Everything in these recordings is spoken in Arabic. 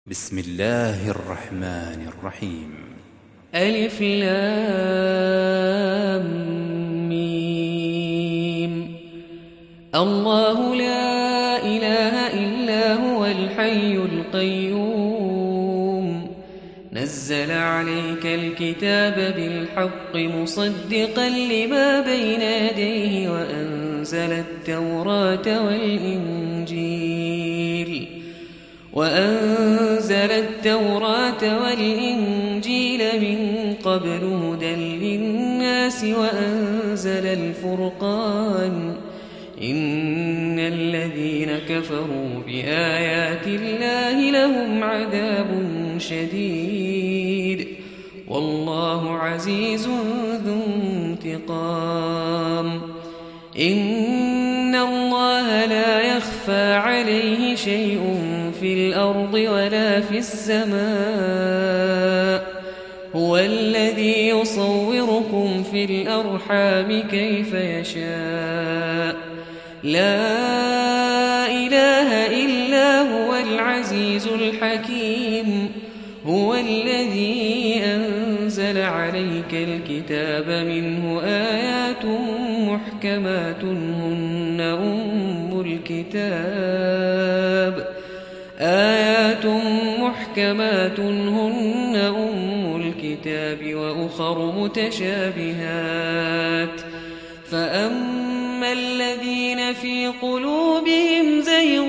بسم الله الرحمن الرحيم. ألف لام ميم. الله لا إله إلا هو الحي القيوم نزل عليك الكتاب بالحق مصدقا لما بين يديه وأنزل التوراة والإنجيل من قبل هدى للناس وأنزل الفرقان إن الذين كفروا بآيات الله لهم عذاب شديد والله عزيز ذو انتقام. إن الله لا يخفى عليه شيء في الأرض ولا في السماء هو الذي يصوركم في الأرحام كيف يشاء لا إله إلا هو العزيز الحكيم. هو الذي أنزل عليك الكتاب منه آيات محكمات هن أم الكتاب وأخر متشابهات فأما الذين في قلوبهم زيغ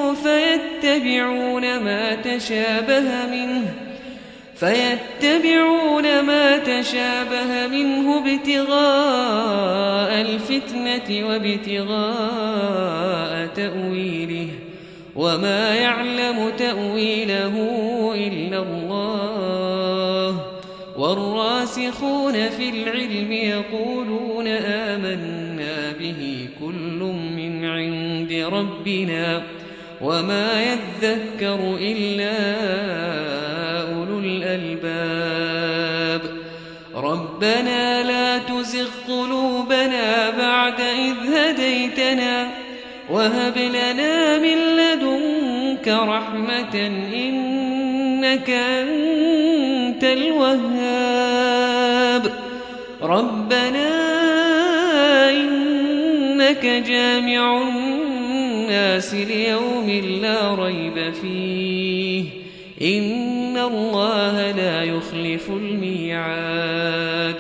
فيتبعون ما تشابه منه ابتغاء الفتنة وابتغاء تأويله وما يعلم تأويله إلا الله والراسخون في العلم يقولون آمنا به كل من عند ربنا وما يذكر إلا أولو الألباب. ربنا لا تزغ قلوبنا بعد إذ هديتنا وهب لنا من لدنك رحمة إنك أنت الوهاب. ربنا إنك جامع الناس ليوم لا ريب فيه إن الله لا يخلف الميعاد.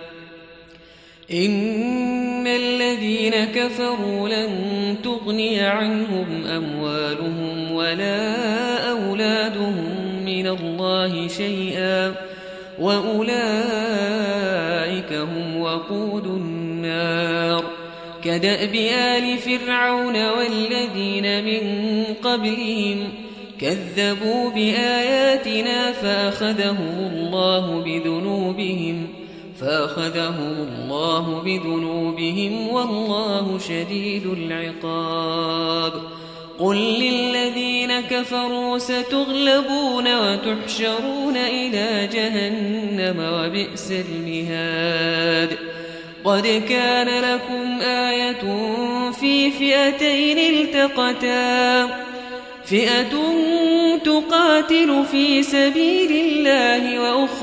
إن الذين كفروا لن تغني عنهم أموالهم ولا أولادهم من الله شيئا وأولئك هم وقود النار. كدأب آل فرعون والذين من قبلهم كذبوا بآياتنا فأخذهم الله بذنوبهم والله شديد العقاب. قل للذين كفروا ستغلبون وتحشرون إلى جهنم وبئس المهاد. قد كان لكم آية في فئتين التقتا فئة تقاتل في سبيل الله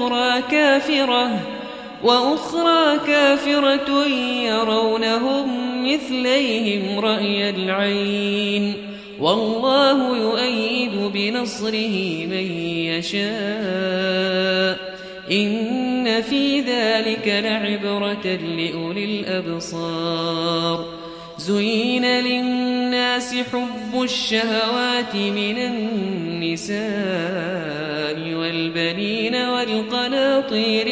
وأخرى كافرة يرونهم مثليهم رأي العين والله يؤيد بنصره من يشاء إن في ذلك لعبرة لأولي الأبصار. زين للناس حب الشهوات من النساء والبنين والقناطير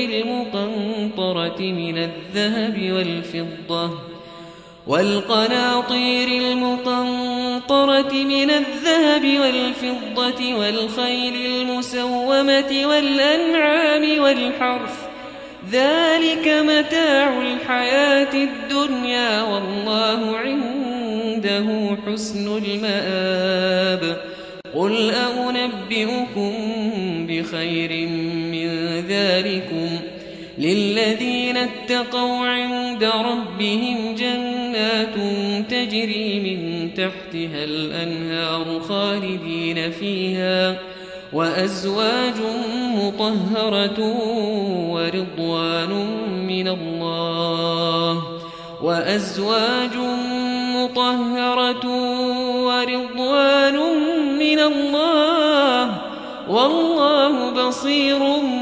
المقنطرة من الذهب والفضة والخيل المسومة والأنعام والحرث ذلك متاع الحياة الدنيا والله عنده حسن المآب. قل أنبئكم بخير من ذلكم للذين اتقوا عند ربهم جنات تجري من تحتها الأنهار خالدين فيها وأزواج مطهرة ورضوان من الله وأزواج مطهرة ورضوان من الله والله بصير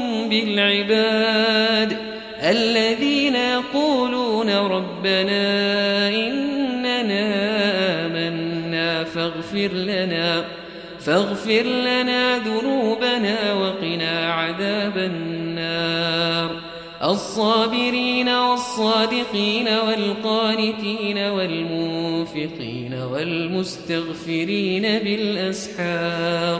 بالعباد الذين يقولون ربنا إننا آمنا فاغفر لنا ذنوبنا وقنا عذاب النار الصابرين والصادقين والقانتين والمنفقين والمستغفرين بالأسحار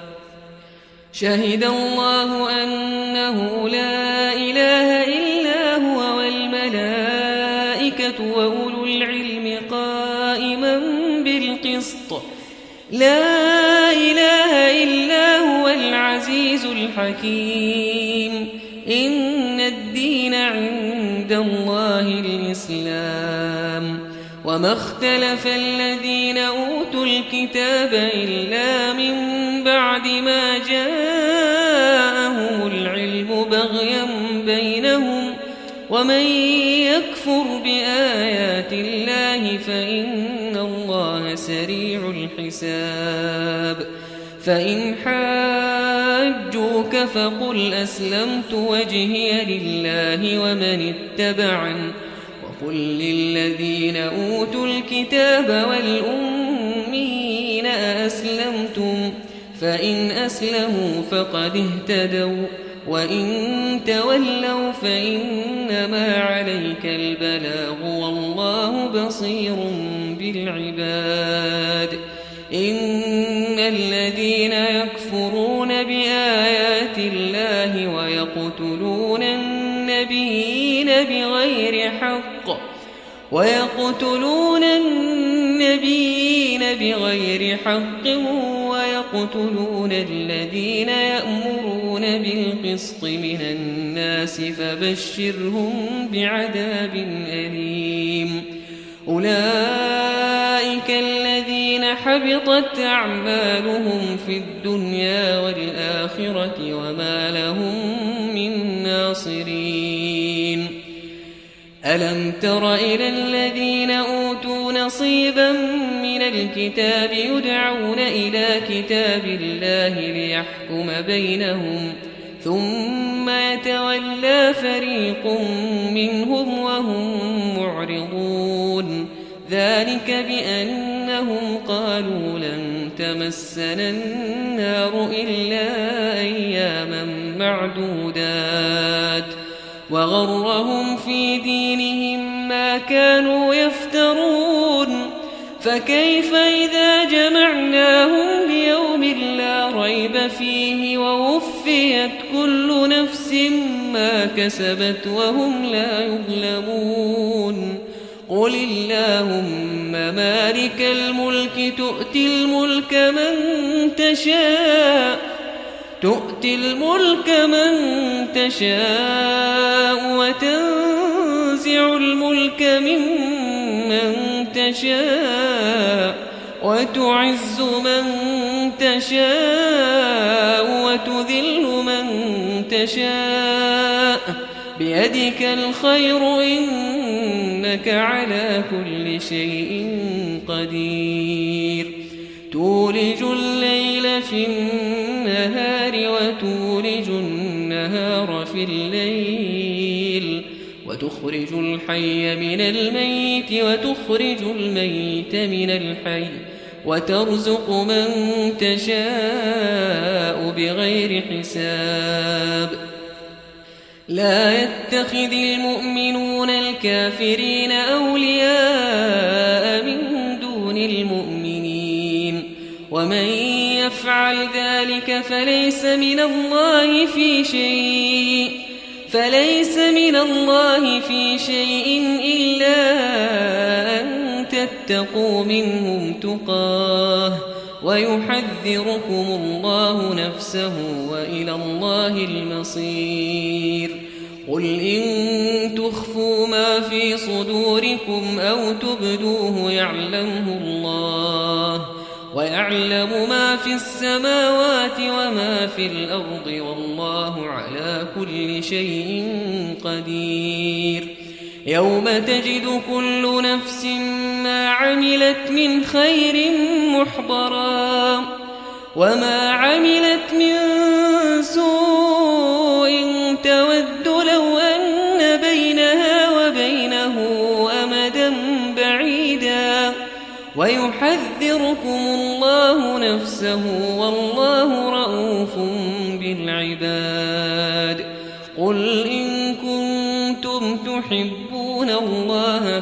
شهد الله أنه لا إله إلا هو والملائكة وأولو العلم قائما بالقسط لا إله إلا هو العزيز الحكيم إن الدين عند الله الإسلام وما اختلف الذين أوتوا الكتاب إلا من بعد ما جاءهم العلم بغيا بينهم ومن يكفر بآيات الله فإن الله سريع الحساب فإن حاجوك فقل أسلمت وجهي لله ومن اتبعني وقل للذين أوتوا الكتاب والأمين أسلمتم فإن أسلموا فقد اهتدوا وإن تولوا فإنما عليك البلاغ والله بصير بالعباد إن الذين يكفرون بآيات الله ويقتلون النبيين بغير حق ويقتلون الذين يأمرون بالقسط من الناس فبشرهم بعذاب أليم أولئك الذين حبطت أعمالهم في الدنيا والآخرة وما لهم من ناصرين ألم تر إلى الذين أوتوا نصيبا من الكتاب يدعون إلى كتاب الله ليحكم بينهم ثم يتولى فريق منهم وهم معرضون ذلك بأنهم قالوا لن تمسنا النار إلا أياما معدودات وغرهم في دينهم ما كانوا يفترون فكيف إذا جمعناهم ليوم لا ريب فيه ووفيت كل نفس ما كسبت وهم لا يظلمون قل اللهم مالك الملك تؤتي الملك من تشاء وتنزع الملك ممن تشاء وتعز من تشاء وتذل من تشاء بيدك الخير إنك على كل شيء قدير تولج الليل في النهار وتولج النهار في الليل وتخرج الحي من الميت وتخرج الميت من الحي وترزق من تشاء بغير حساب لا يتخذ المؤمنون الكافرين أولياء من دون المؤمنين ومن يفعل ذلك فليس من الله في شيء إلا أن تتقوا منهم تقاه ويحذركم الله نفسه وإلى الله المصير قل إن تخفوا ما في صدوركم أو تبدوه يعلمه الله ويعلم ما في السماوات وما في الأرض والله على كل شيء قدير يوم تجد كل نفس ما عملت من خير محضرا وما عملت من سوء تود لو أن بينها وبينه أمدا بعيدا ويحذركم الله نفسه والله رءوف بالعباد قل إن كنتم تحبون الله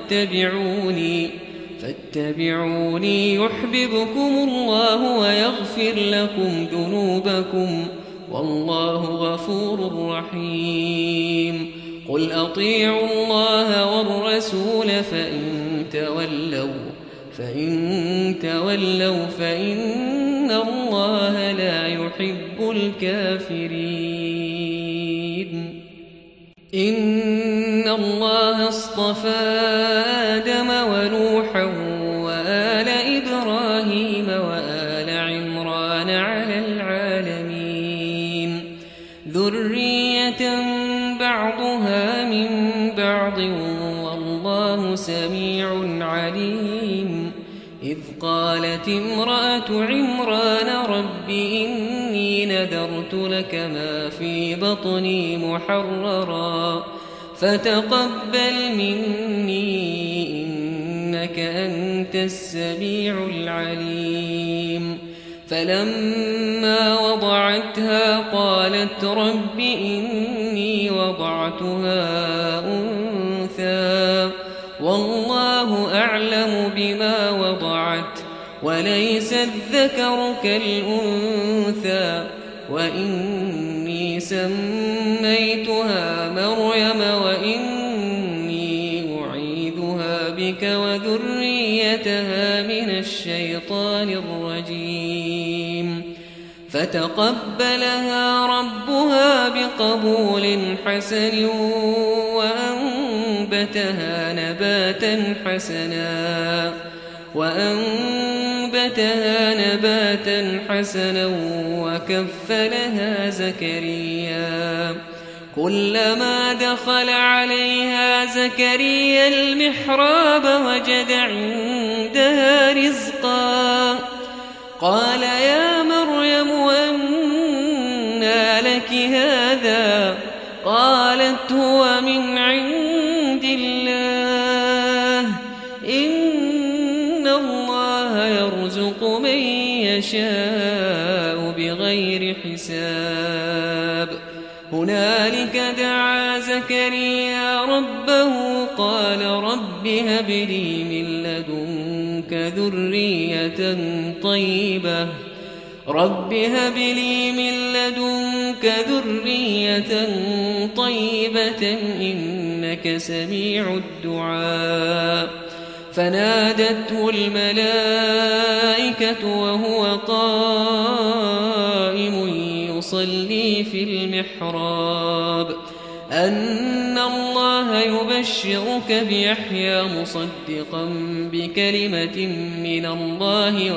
فاتبعوني يحببكم الله ويغفر لكم ذنوبكم والله غفور رحيم قل أطيعوا الله والرسول فإن تولوا فإن الله لا يحب الكافرين إن الله اصطفى آدم ونوحا وآل إبراهيم وآل عمران على العالمين ذرية بعضها من بعض والله سميع عليم إذ قالت امرأة عمران رب إني نذرت لك ما في بطني محررا فتقبل مني إنك أنت السميع العليم فلما وضعتها قالت رب إني وضعتها أنثى والله أعلم بما وضعت وليس الذكر كالأنثى وإني سميتها مريم وإني أعيذها بك وذريتها من الشيطان الرجيم فتقبلها ربها بقبول حسن وأنبتها نباتا حسنا وكفلها زكريا كلما دخل عليها زكريا المحراب وجد عندها رزقا قال يا مريم أنى لك هذا قالت هو من عند الله إن الله يرزق من يشاء بغير حساب هنالك دعا زكريا ربه قال رب هب لي من لدنك ذرية طيبة إنك سميع الدعاء فنادته الملائكة وهو قائم يصلي في المحراب أن الله يبشرك بيحيى مصدقا بكلمة من الله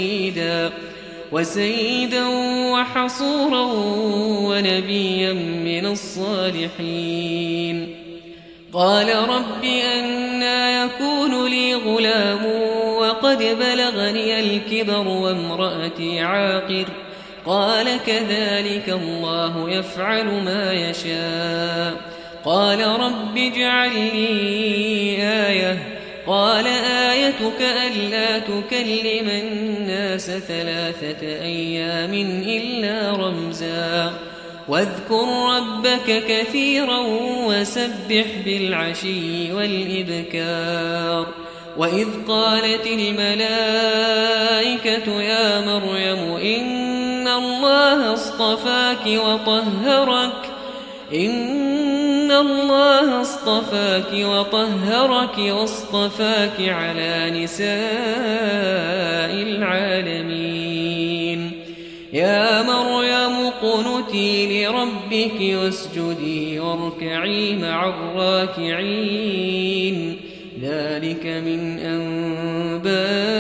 وسيدا وحصورا ونبيا من الصالحين قال رب أنى يكون لي غلام وقد بلغني الكبر وامرأتي عاقر قال كذلك الله يفعل ما يشاء قال رب اجعل لي آية قال آيتك ألا تكلم الناس 3 أيام إلا رمزا واذكر ربك كثيرا وسبح بالعشي والإبكار وإذ قالت الملائكة يا مريم إن الله اصطفاك وطهرك واصطفاك على نساء العالمين يا مريم اقنتي لربك واسجدي واركعي مع الراكعين ذلك من أنباء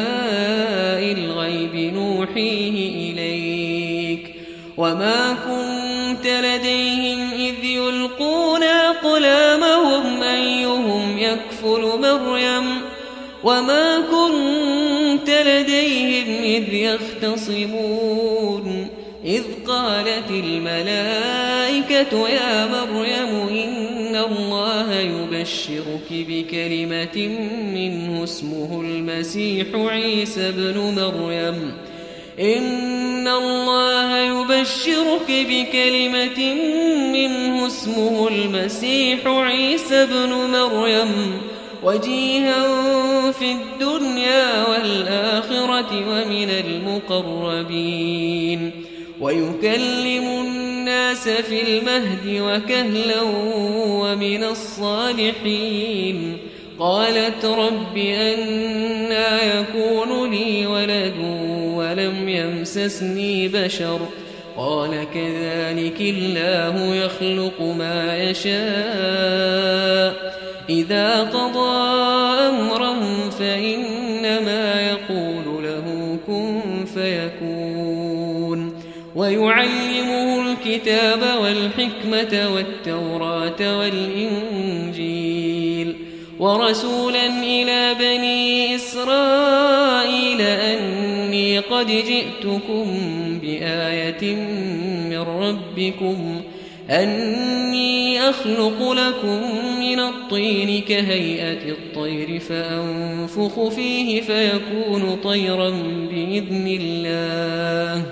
الغيب نوحيه إليك وما كنت لديهم إذ يلقون أقلامهم أيهم يكفل مريم وما كنت لديهم إذ يختصمون إذ قالت الملائكة يا مريم إن الله يبشرك بكلمة منه اسمه المسيح عيسى بن مريم إن الله يبشرك بكلمة منه اسمه المسيح عيسى بن مريم وجيها في الدنيا والآخرة ومن المقربين ويكلم الناس في المهد وكهلا ومن الصالحين قالت رب أنى يكون لي ولد ولم يمسسني بشر قال كذلك الله يخلق ما يشاء إذا قضى أمرا فإنما يقول له كن فيكون ويعلمه الكتاب والحكمة والتوراة والإنجيل ورسولا إلى بني إسرائيل أني قد جئتكم بآية من ربكم أني أخلق لكم من الطين كهيئة الطير فأنفخ فيه فيكون طيرا بإذن الله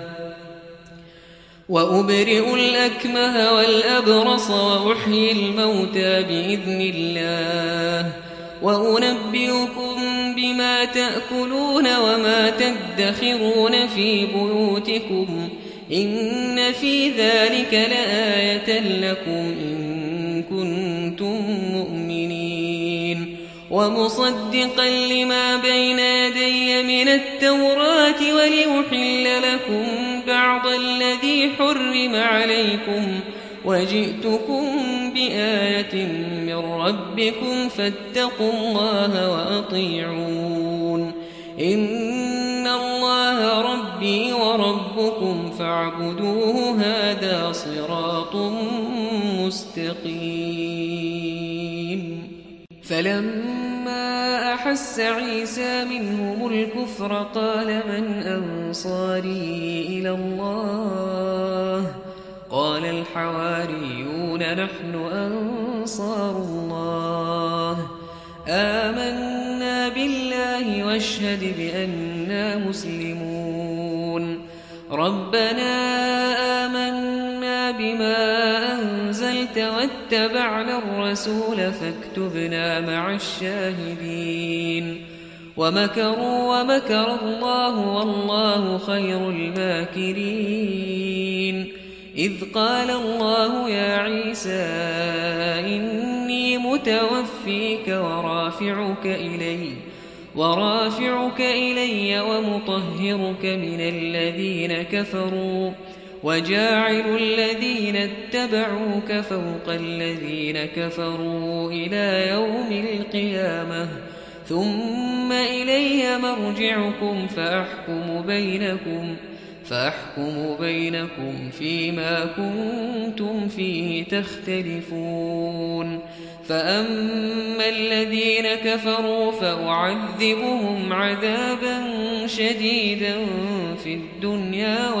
وأبرئ الأكمه والأبرص وأحيي الموتى بإذن الله وأنبئكم بما تأكلون وما تدخرون في بيوتكم إن في ذلك لآية لكم إن كنتم مؤمنين ومصدقا لما بين يدي من التوراة ولأحل لكم بعض الذي حرم عليكم وجئتكم بآية من ربكم فاتقوا الله وأطيعون إن الله ربي وربكم فاعبدوه هذا صراط مستقيم فلما أحس عيسى منهم الكفر قال من أنصاري إلى الله قال الحواريون نحن أنصار الله آمنا بالله واشهد بأننا مسلمون ربنا آمنا بما أنزلت واتبعنا الرسول فاكتبنا مع الشاهدين ومكروا ومكر الله والله خير الماكرين إذ قال الله يا عيسى إني متوفيك ورافعك إلي ومطهرك من الذين كفروا وجاعل الذين اتبعوك فوق الذين كفروا إلى يوم القيامة ثم إلي مرجعكم فأحكم بينكم فيما كنتم فيه تختلفون فأما الذين كفروا فأعذبهم عذابا شديدا في الدنيا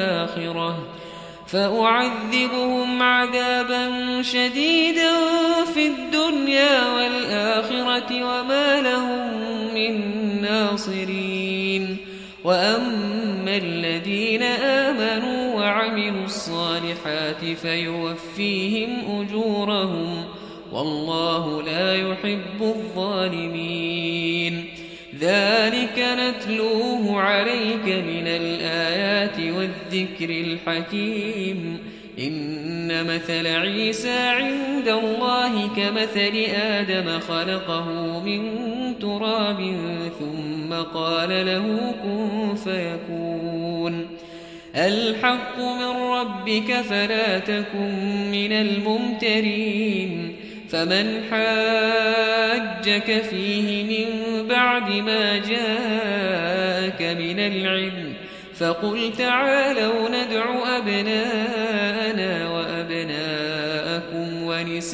والآخرة وما لهم من ناصرين وأما الذين آمنوا وعملوا الصالحات فيوفيهم أجورهم والله لا يحب الظالمين ذلك نتلوه عليك من الآيات والذكر الحكيم إن مثل عيسى عند الله كمثل آدم خلقه من تراب ثم قال له كن فيكون الحق من ربك فلا تكن من الممترين فمن حاجك فيه من بعد ما جاءك من العلم فقل تعالوا ندع أبناءنا وأبناءكم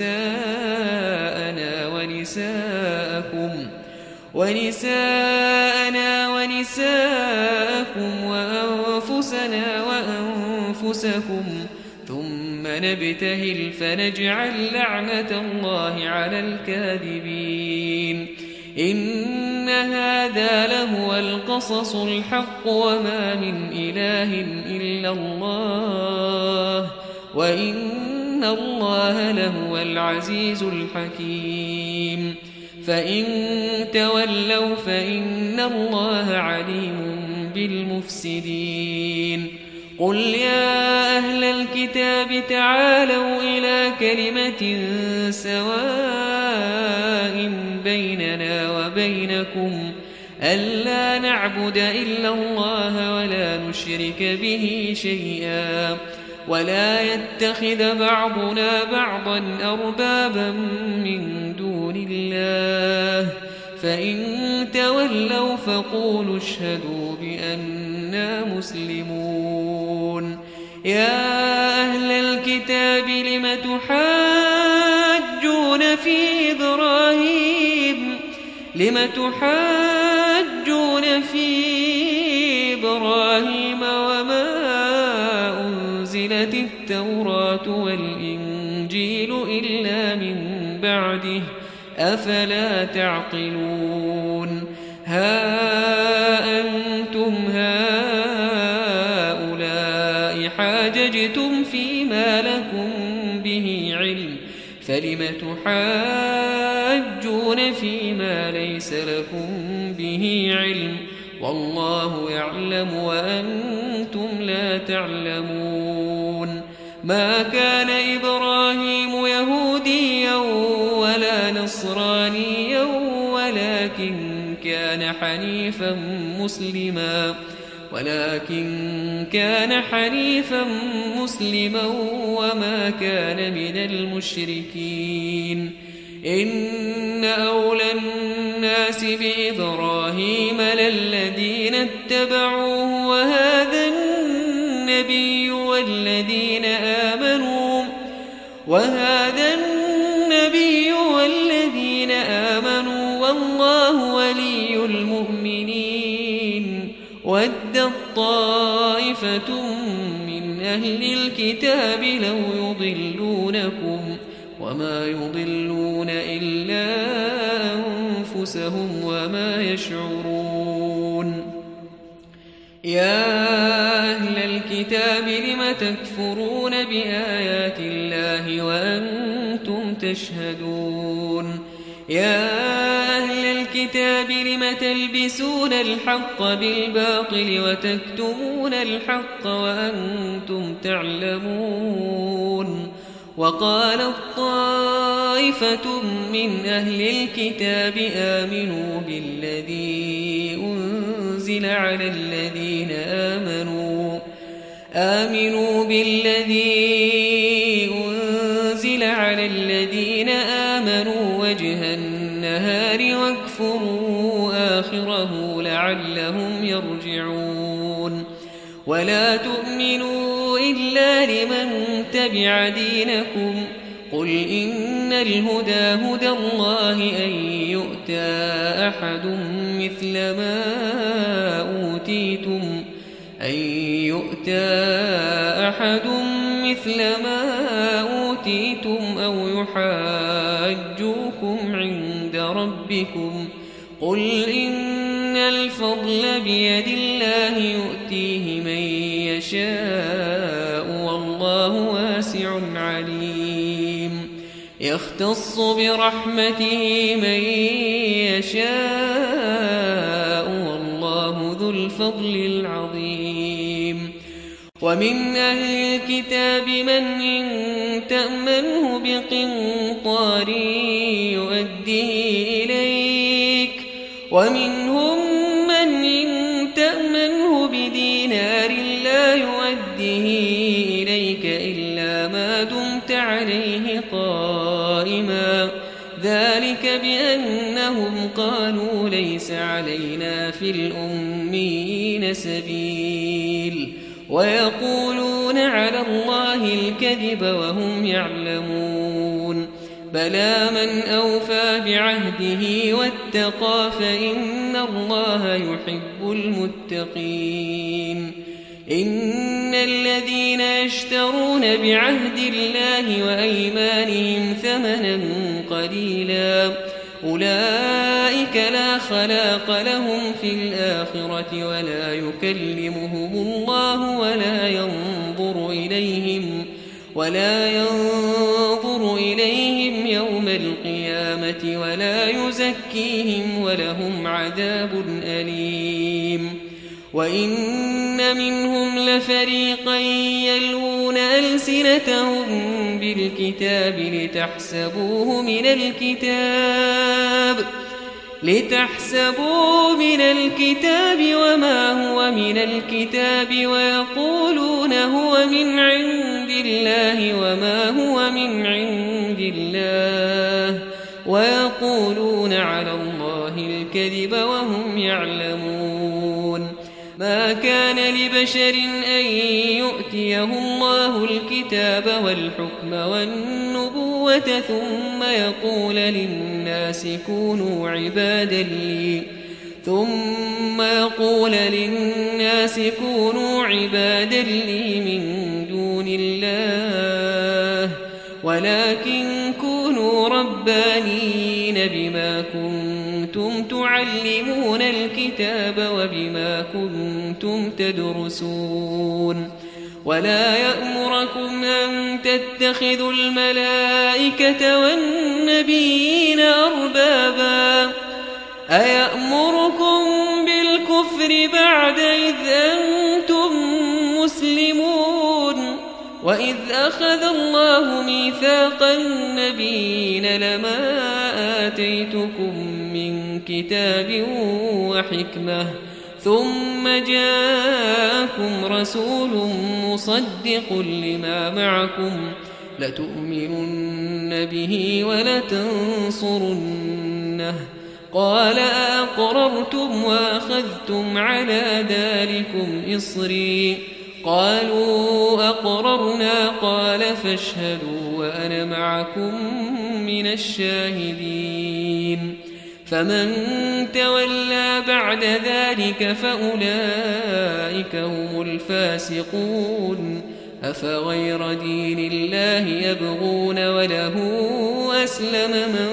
ونساءنا ونساءكم وأنفسنا وأنفسكم ثم نبتهل فنجعل لعنة الله على الكاذبين إن هذا لهو القصص الحق وما من إله إلا الله وإن الله لهو العزيز الحكيم فإن تولوا فإن الله عليم بالمفسدين قل يا أهل الكتاب تعالوا إلى كلمة سواء بيننا وبينكم ألا نعبد إلا الله ولا نشرك به شيئا ولا يتخذ بعضنا بعضا أربابا من دون الله فإن تولوا فقولوا اشهدوا بأننا مسلمون يا أهل الكتاب لم تحاجون في إبراهيم وما أنزلت التوراة والإنجيل إلا من بعده أفلا تعقلون ها أنتم هؤلاء حاججتم فيما لكم به علم فلم تحاجون فيما ليس لكم به علم والله يعلم وأنتم لا تعلمون ما كان إبراهيم يهوديا ولا نصرانيا ولكن كان حنيفا مسلما وما كان من المشركين إن أولى الناس بإبراهيم للذين اتبعوه وهذا النبي والذين آمنوا والله ولي المؤمنين ودت طائفة من أهل الكتاب لو يضلونكم وما يضلون إلا أنفسهم وما يشعرون يا أهل الكتاب لم تكفرون بآيات الله وأنتم تشهدون يا أهل الكتاب لم تلبسون الحق بالباطل وتكتمون الحق وأنتم تعلمون وقالت طائفة من أهل الكتاب آمنوا بالذي أنزل على الذين آمنوا وجه النهار واكفروا آخره لعلهم يرجعون ولا تؤمنوا إلا لمن تبع دينكم قل إن الهدى هدى الله أن يؤتى أحد مثل ما أوتيتم أو يحاجوكم عند ربكم قل إن الفضل بيد الله يؤتيه من يشاء والله واسع عليم يختص برحمته من يشاء والله ذو الفضل العظيم ومن أهل الكتاب من إن تأمنه بقنطار يؤديه إليك ومنهم من إن تأمنه بدينار لا يؤديه إليك إلا ما دمت عليه قائما ذلك بأنهم قالوا ليس علينا في الأميين سبيل ويقولون على الله الكذب وهم يعلمون بلى من أوفى بعهده واتقى فإن الله يحب المتقين إن الذين يشترون بعهد الله وأيمانهم ثمنا قليلا أولئك لا خلاق لهم في الآخرة ولا يكلمهم الله ولا ينظر إليهم يوم القيامة ولا يزكيهم ولهم عذاب أليم وإن منهم لفريقا يلوون ألسنتهم بالكتاب لتحسبوه من الكتاب وما هو من الكتاب ويقولون هو من عند الله وما هو من عند الله ويقولون على الله الكذب وهم يعلمون ما كان لبشر أن يؤتيه الله الكتاب والحكم والنبوة ثم يقول للناس كونوا عبادا لي من دون الله ولكن كونوا ربانيين بما كنتم تعلمون الكتاب وبما كنتم تدرسون ولا يأمركم أن تتخذوا الملائكة والنبيين أربابا أيأمركم بالكفر بعد إذ أنتم مسلمون وإذ أخذ الله ميثاق النبيين لما آتيتكم من كتاب وحكمة ثم جاءكم رسول مصدق لما معكم لتؤمنن به ولتنصرنه قال أأقررتم وأخذتم على ذلكم إصري قالوا أقررنا قال فاشهدوا وأنا معكم من الشاهدين فمن تولى بعد ذلك فأولئك هم الفاسقون أفغير دين الله يبغون وله أسلم من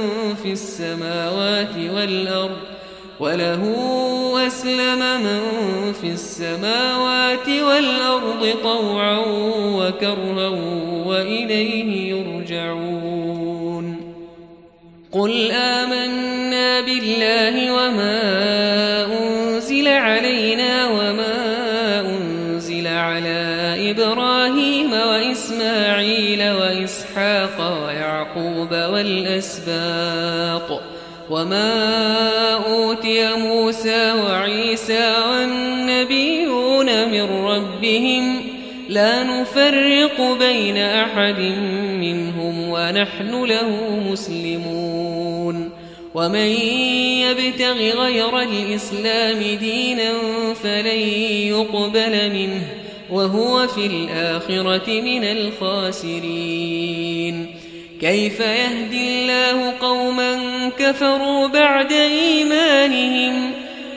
في السماوات والأرض طوعا وكرها وإليه يرجعون قل آمنا بالله وما أنزل علينا وما أنزل على إبراهيم وإسماعيل وإسحاق ويعقوب والأسباط وما أوتي موسى وعيسى والنبيون من ربهم لا نفرق بين أحد منهم ونحن له مسلمون ومن يبتغ غير الإسلام دينا فلن يقبل منه وهو في الآخرة من الخاسرين كيف يهدي الله قوما كفروا بعد إيمانهم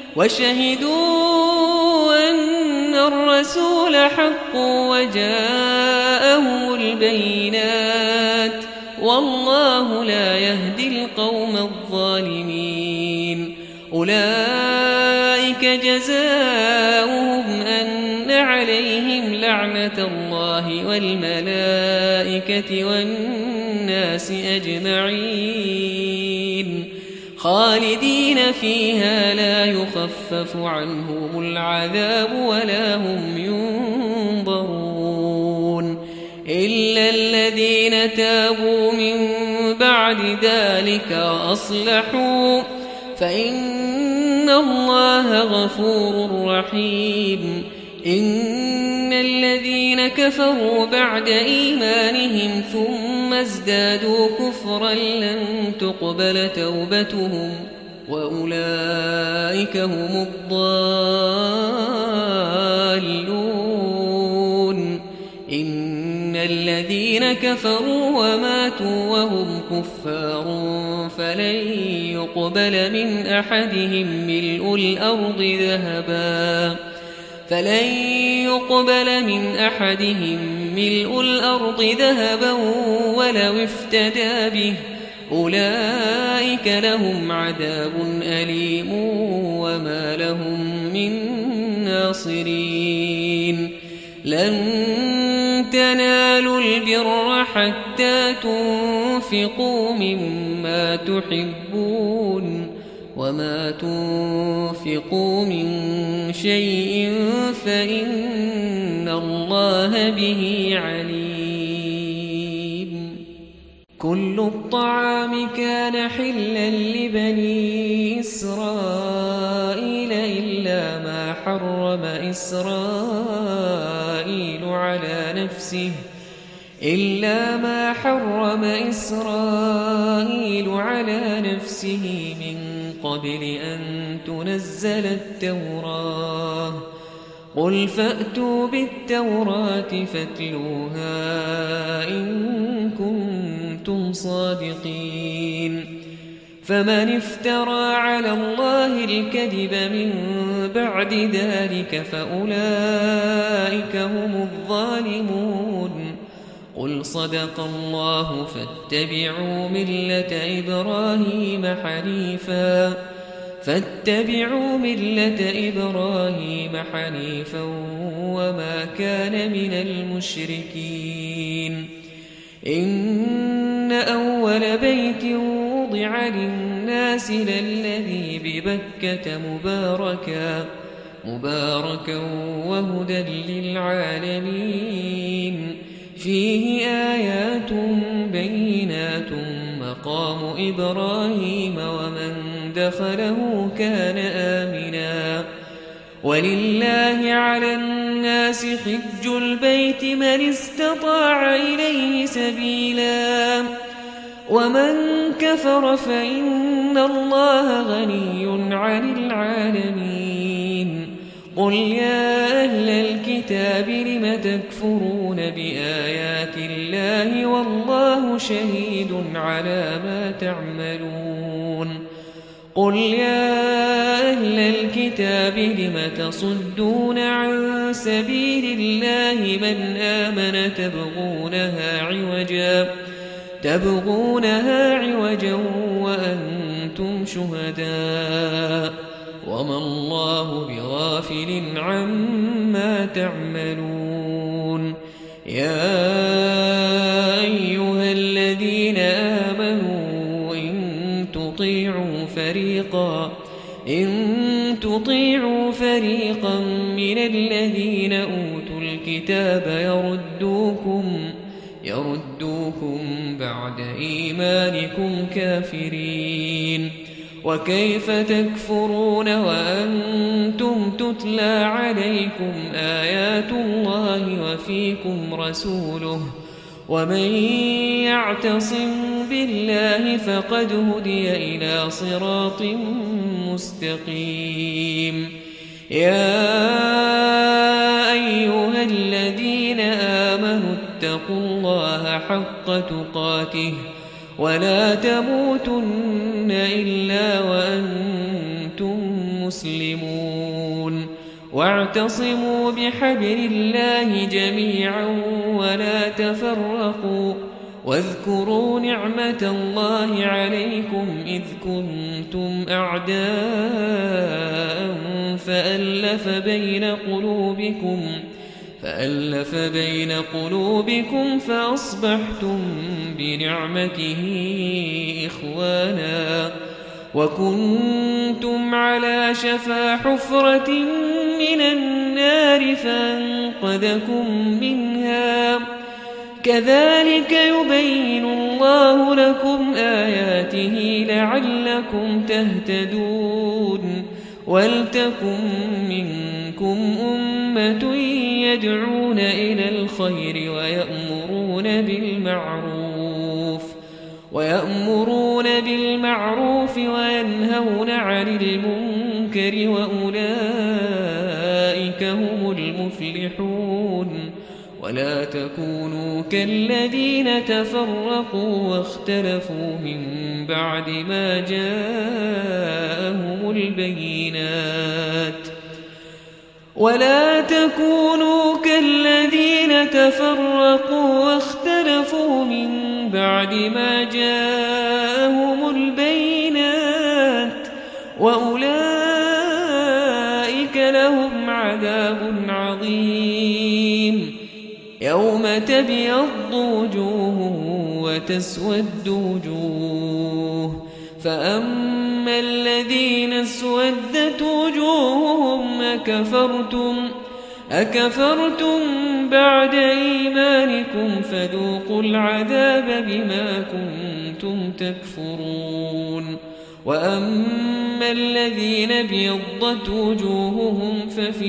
وشهدوا أن الرسول حق وجاءهم البينات والله لا يهدي القوم الظالمين أولئك جزاؤهم أن عليهم لعنة الله والملائكة والناس أجمعين خالدين فيها لا يخفف عنهم العذاب ولا هم ينظرون إلا الذين تابوا من بعد ذلك وأصلحوا فإن الله غفور رحيم إن إن الذين كفروا بعد إيمانهم ثم ازدادوا كفرا لن تقبل توبتهم وأولئك هم الضالون. إن الذين كفروا وماتوا وهم كفار فلن يقبل من أحدهم ملء الأرض ذهبا ولو افتدى به أولئك لهم عذاب أليم وما لهم من ناصرين. لن تنالوا البر حتى تنفقوا مما تحبون وما تنفقوا من شيء فإن الله به عليم. كل الطعام كان حلا لبني إسرائيل إلا ما حرم إسرائيل على نفسه من قبل أن تنزل التوراة. قل فأتوا بالتوراة فاتلوها إن كنتم صادقين. فمن افترى على الله الكذب من بعد ذلك فأولئك هم الظالمون. قل صدق الله فاتبعوا ملة إبراهيم حنيفا وما كان من المشركين. إن أول بيت وضع للناس للذي ببكة مباركا وهدى للعالمين. فيه آيات بينات مقام إبراهيم ومن دخله كان آمنا. ولله على الناس حج البيت من استطاع إليه سبيلا ومن كفر فإن الله غني عن العالمين. قل يا أهل الكتاب لم تكفرون بآيات الله والله شهيد على ما تعملون. قل يا أهل الكتاب لم تصدون عن سبيل الله من آمن تبغونها عوجا وأنتم شهداء وما الله بغافل عما تعملون. يا أيها الذين آمنوا إن تطيعوا فريقا من الذين أوتوا الكتاب يردوكم بعد إيمانكم كافرين. وكيف تكفرون وأنتم تتلى عليكم آيات الله وفيكم رسوله ومن يعتصم بالله فقد هدي إلى صراط مستقيم. يا أيها الذين آمنوا اتقوا الله حق تقاته ولا تموتن إلا وأنتم مسلمون. واعتصموا بحبل الله جميعا ولا تفرقوا. واذكروا نعمة الله عليكم إذ كنتم أعداء فألف بين قلوبكم فأصبحتم بنعمته إخوانا وكنتم على شفا حفرة من النار فأنقذكم منها. كذلك يبين الله لكم آياته لعلكم تهتدون. ولتكن منكم أمة يدعون إلى الخير ويأمرون بالمعروف وينهون عن المنكر وأولئك هم المفلحون ولا تكونوا كالذين تفرقوا واختلفوا من بعد ما جاءهم البينات وأولئك لهم عذاب عظيم يوم تبيض وجوه وتسود وجوه فأما الذين اسودت وجوههم أكفرتم بعد إيمانكم فذوقوا العذاب بما كنتم تكفرون وأما الذين ابيضت وجوههم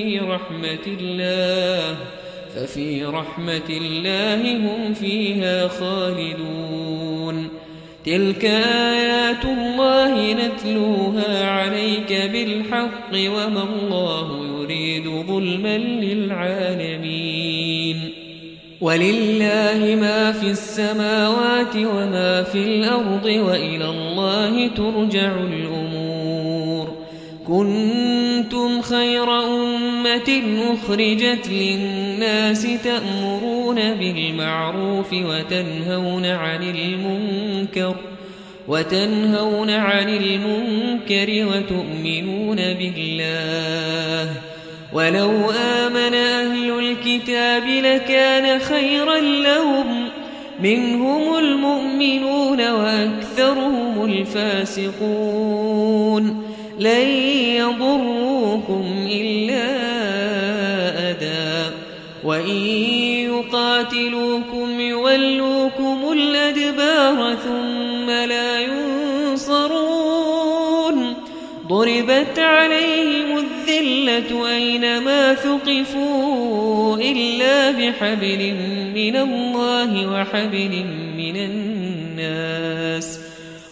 ففي رحمة الله هم فيها خالدون تلك آيات الله نتلوها عليك بالحق وما الله يريد ظلما للعالمين ولله ما في السماوات وما في الأرض وإلى الله ترجع الأمور كنتم خير أمة أخرجت للناس تأمرون بالمعروف وتنهون عن المنكر وتؤمنون بالله ولو آمن أهل الكتاب لكان خيرا لهم منهم المؤمنون وأكثرهم الفاسقون لن يضروكم إلا أذى وإن يقاتلوكم يولوكم الأدبار ثم لا ينصرون ضربت عليهم الذلة أينما ثقفوا إلا بحبل من الله وحبل من الناس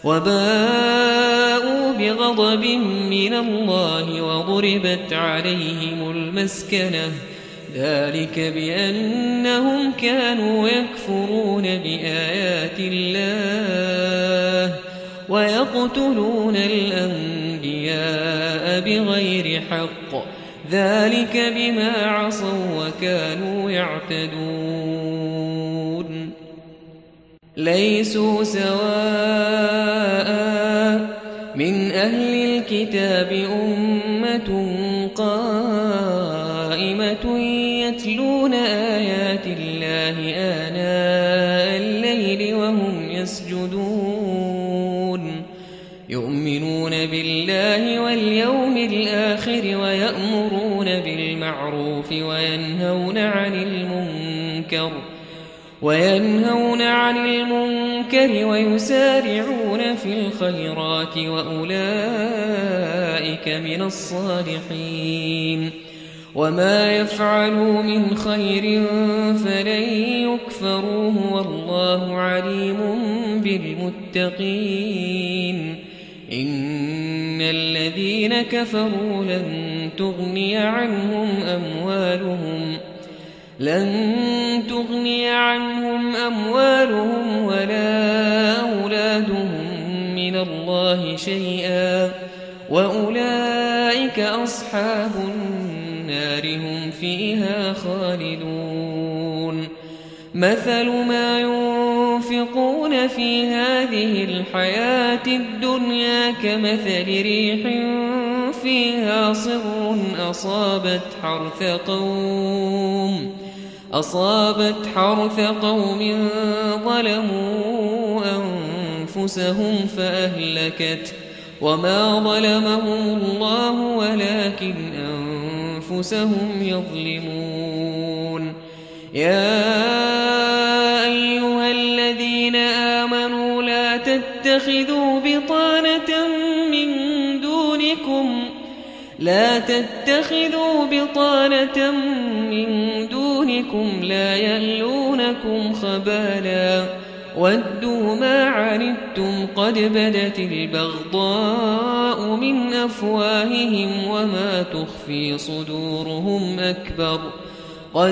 وباءوا بغضب من الله وضربت عليهم المسكنة ذلك بأنهم كانوا يكفرون بآيات الله ويقتلون الأنبياء بغير حق ذلك بما عصوا وكانوا يعتدون ليسوا سواء من أهل الكتاب أمة قائمة يتلون آيات الله آناء الليل وهم يسجدون يؤمنون بالله واليوم الآخر ويأمرون بالمعروف وينهون عن المنكر ويسارعون في الخيرات وأولئك من الصالحين وما يفعلوا من خير فلن يكفروه والله عليم بالمتقين إن الذين كفروا لن تغني عنهم أموالهم ولا أولادهم من الله شيئا وأولئك أصحاب النار هم فيها خالدون مثل ما ينفقون في هذه الحياة الدنيا كمثل ريح فيها صر أصابت حرث قوم ظلموا أنفسهم فأهلكت وما ظلمهم الله ولكن أنفسهم يظلمون يا أيها الذين آمنوا لا تتخذوا بطانة من دونكم فيكم لا يألونكم خبالا ودوا ما عنتم قد بدت البغضاء من أفواههم وما تخفي صدورهم أكبر قد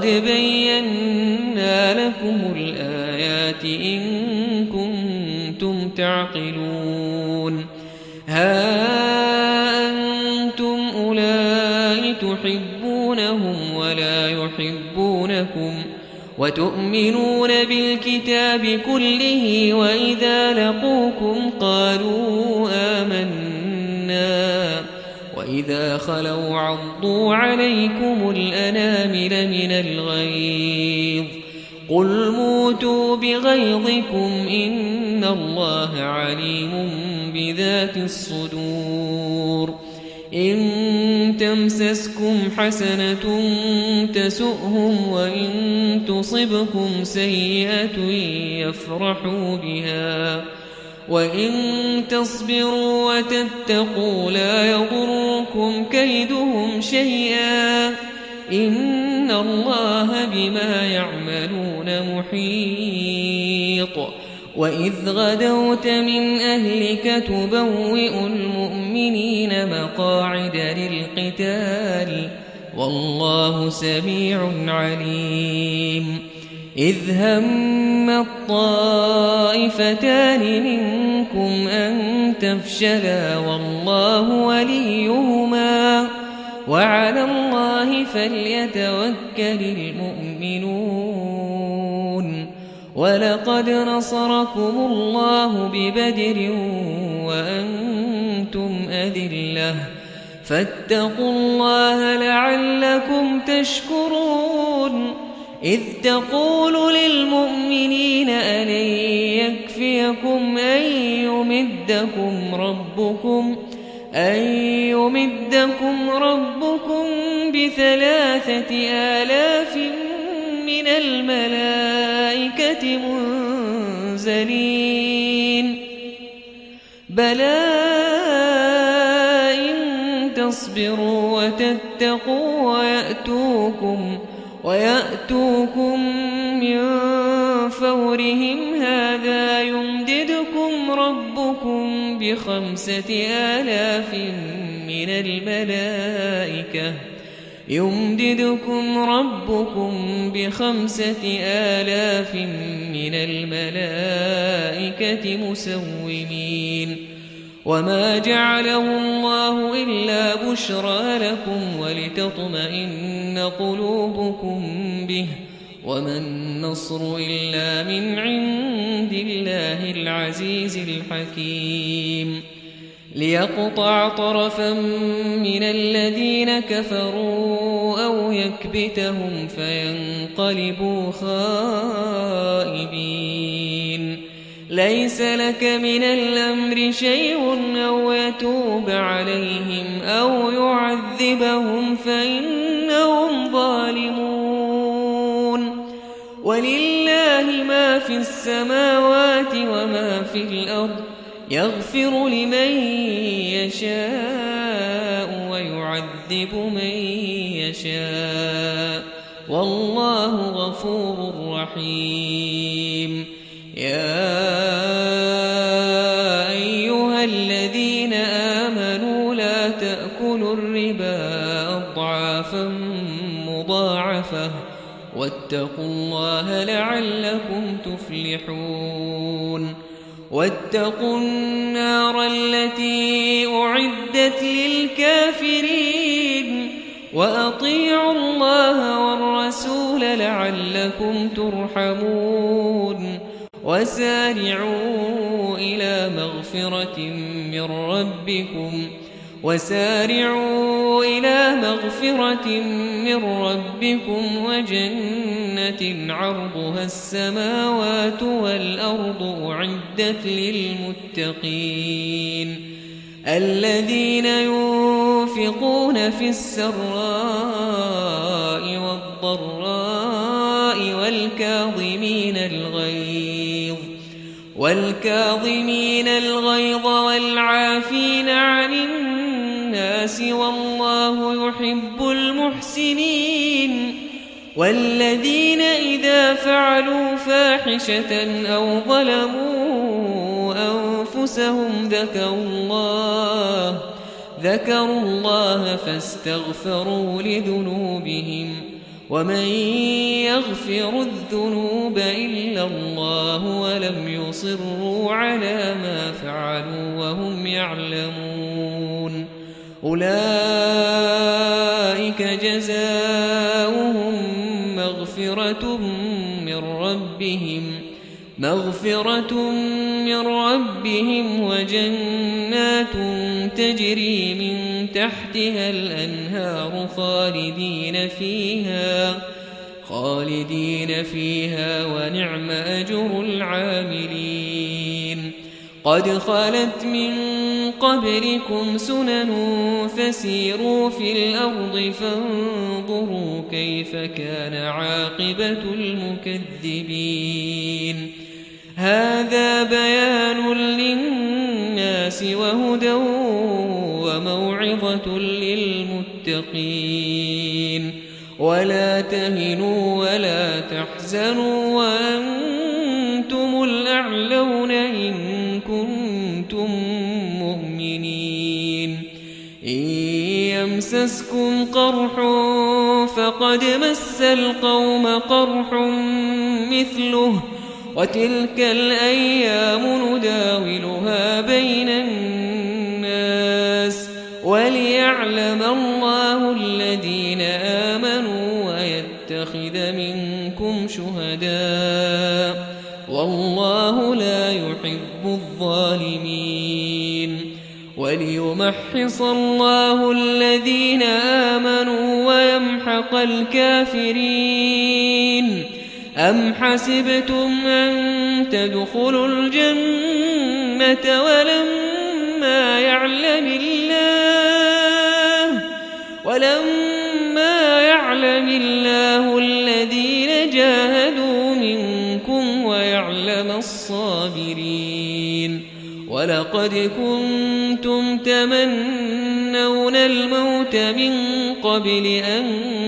بينا لكم الآيات إن كنتم تعقلون ها أنتم أولئك تحبونهم ولا يحبونكم وتؤمنون بالكتاب كله وإذا لقوكم قالوا آمنا وإذا خلوا عضوا عليكم الأنامل من الغيظ قل موتوا بغيظكم إن الله عليم بذات الصدور إن تمسسكم حسنة تسؤهم وإن تصبكم سيئة يفرحوا بها وإن تصبروا وتتقوا لا يضركم كيدهم شيئا إن الله بما يعملون محيط وإذ غدوت من أهلك تبوئ المؤمنين مقاعد للقتال والله سميع عليم إذ هم الطائفتان منكم أن تفشلا والله وليهما وعلى الله فليتوكل المؤمنون ولقد نصركم الله ببدر وأنتم أذلة فاتقوا الله لعلكم تشكرون إذ تقول للمؤمنين ألن يكفيكم أن يمدكم ربكم ب3,000 من الملائكة منزلين بلى إن تصبروا وتتقوا ويأتوكم من فورهم هذا يمددكم ربكم ب5,000 من الملائكة مسومين وما جعله الله إلا بشرى لكم ولتطمئن قلوبكم به وما النصر إلا من عند الله العزيز الحكيم ليقطع طرفا من الذين كفروا أو يكبتهم فينقلبوا خائبين ليس لك من الأمر شيء أو يتوب عليهم أو يعذبهم فإنهم ظالمون ولله ما في السماوات وما في الأرض يغفر لمن يشاء ويعذب من يشاء والله غفور رحيم يا أيها الذين آمنوا لا تأكلوا الربا أضعافا مضاعفة واتقوا الله لعلكم تفلحون واتقوا النار التي أعدت للكافرين وأطيعوا الله والرسول لعلكم ترحمون وسارعوا إلى مغفرة من ربكم وجنة عرضها السماوات والأرض أعدت للمتقين الذين ينفقون في السراء والضراء والكاظمين الغيظ والعافين عن الناس والله يحب المحسنين والذين إذا فعلوا فاحشة أو ظلموا أنفسهم ذكروا الله فاستغفروا لذنوبهم ومن يغفر الذنوب إلا الله ولم يصروا على ما فعلوا وهم يعلمون أولئك جزاؤهم مغفرة من ربهم وجنات تجري من تحتها الأنهار خالدين فيها ونعم أجر العاملين قد خلت من قبلكم سنن فسيروا في الأرض فانظروا كيف كان عاقبة المكذبين هذا بيان للناس وهدى وموعظة للمتقين ولا تهنوا ولا تحزنوا وأنتم الأعلون إن كنتم مؤمنين إن يمسسكم قرح فقد مس القوم قرح مثله وتلك الأيام نداولها بين الناس وليعلم الله الذين آمنوا ويتخذ منكم شهداء والله لا يحب الظالمين وليمحص الله الذين آمنوا ويمحق الكافرين أم حسبتم أن تدخلوا الجنة ولما يعلم الله الذين جاهدوا منكم ويعلم الصابرين ولقد كنتم تمنون الموت من قبل أن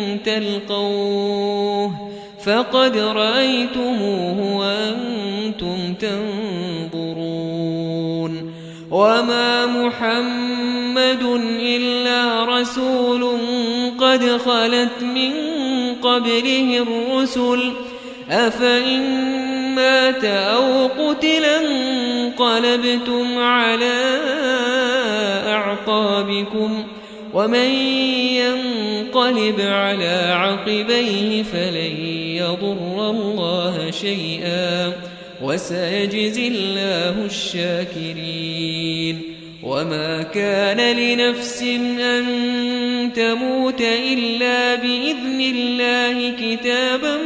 تلقوه فقد رأيتموه وأنتم تنظرون وما محمد إلا رسول قد خلت من قبله الرسل أفإن مات أو قتل انقلبتم على أعقابكم ومن ينقلب على عقبيه فلن يضر الله شيئا وسيجزي الله الشاكرين وما كان لنفس أن تموت إلا بإذن الله كتابا